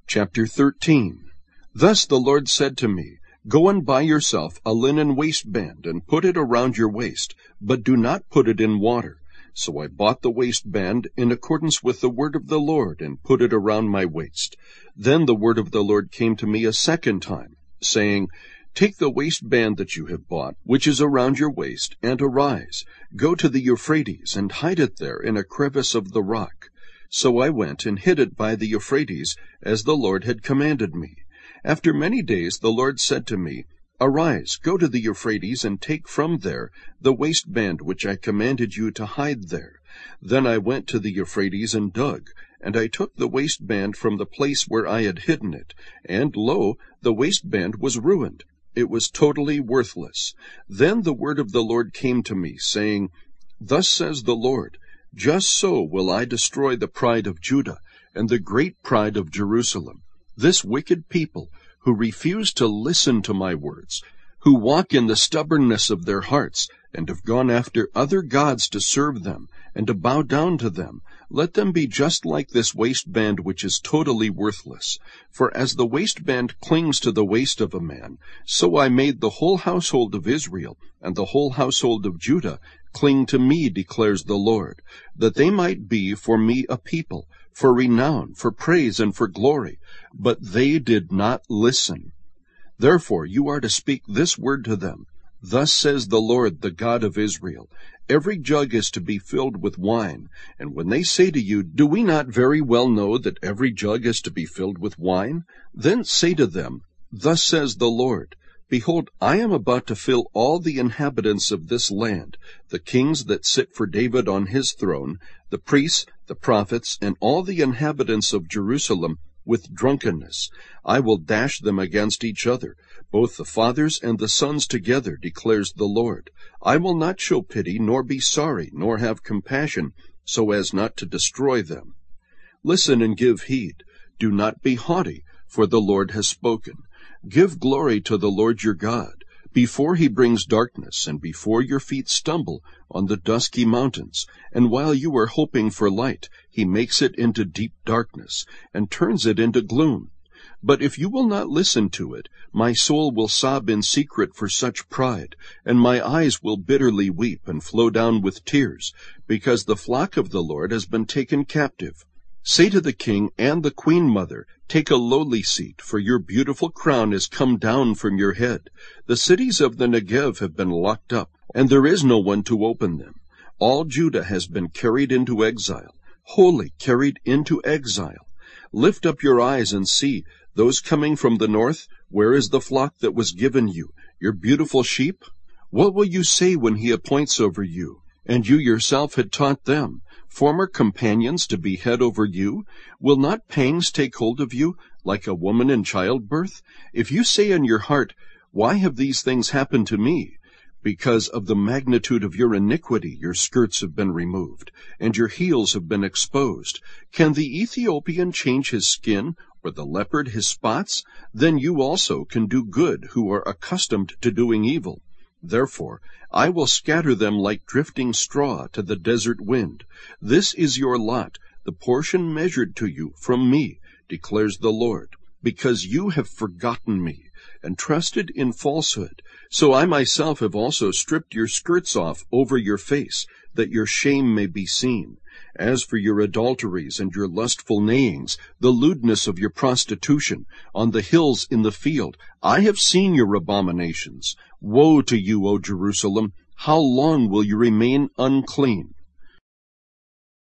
Chapter 13. Thus the Lord said to me, Go and buy yourself a linen waistband, and put it around your waist, but do not put it in water. So I bought the waistband in accordance with the word of the Lord, and put it around my waist. Then the word of the Lord came to me a second time, saying, Take the waistband that you have bought, which is around your waist, and arise. Go to the Euphrates, and hide it there in a crevice of the rock. So I went and hid it by the Euphrates, as the Lord had commanded me. After many days the Lord said to me, Arise, go to the Euphrates, and take from there the waistband which I commanded you to hide there. Then I went to the Euphrates and dug, and I took the waistband from the place where I had hidden it, and lo, the waistband was ruined. It was totally worthless. Then the word of the Lord came to me, saying, Thus says the Lord, Just so will I destroy the pride of Judah, and the great pride of Jerusalem. This wicked people, who refuse to listen to my words, who walk in the stubbornness of their hearts, and have gone after other gods to serve them, and to bow down to them, let them be just like this waistband which is totally worthless. For as the waistband clings to the waist of a man, so I made the whole household of Israel, and the whole household of Judah, cling to me, declares the Lord, that they might be for me a people, for renown, for praise, and for glory. But they did not listen. Therefore you are to speak this word to them. Thus says the Lord, the God of Israel, Every jug is to be filled with wine. And when they say to you, Do we not very well know that every jug is to be filled with wine? Then say to them, Thus says the Lord, Behold, I am about to fill all the inhabitants of this land, the kings that sit for David on his throne, the priests, the prophets, and all the inhabitants of Jerusalem, with drunkenness. I will dash them against each other, both the fathers and the sons together, declares the Lord. I will not show pity, nor be sorry, nor have compassion, so as not to destroy them. Listen and give heed. Do not be haughty, for the Lord has spoken. Give glory to the Lord your God, before he brings darkness, and before your feet stumble on the dusky mountains. And while you are hoping for light, he makes it into deep darkness, and turns it into gloom. But if you will not listen to it, my soul will sob in secret for such pride, and my eyes will bitterly weep and flow down with tears, because the flock of the Lord has been taken captive. Say to the king and the queen mother, Take a lowly seat, for your beautiful crown is come down from your head. The cities of the Negev have been locked up, and there is no one to open them. All Judah has been carried into exile, wholly carried into exile. Lift up your eyes and see, those coming from the north, where is the flock that was given you, your beautiful sheep? What will you say when he appoints over you, and you yourself had taught them, former companions to be head over you? Will not pangs take hold of you, like a woman in childbirth? If you say in your heart, Why have these things happened to me? Because of the magnitude of your iniquity your skirts have been removed, and your heels have been exposed. Can the Ethiopian change his skin, or the leopard his spots? Then you also can do good, who are accustomed to doing evil. Therefore I will scatter them like drifting straw to the desert wind. This is your lot, the portion measured to you from me, declares the Lord, because you have forgotten me, and trusted in falsehood. So I myself have also stripped your skirts off over your face, that your shame may be seen. As for your adulteries and your lustful neighings, the lewdness of your prostitution, on the hills in the field, I have seen your abominations. Woe to you, O Jerusalem! How long will you remain unclean?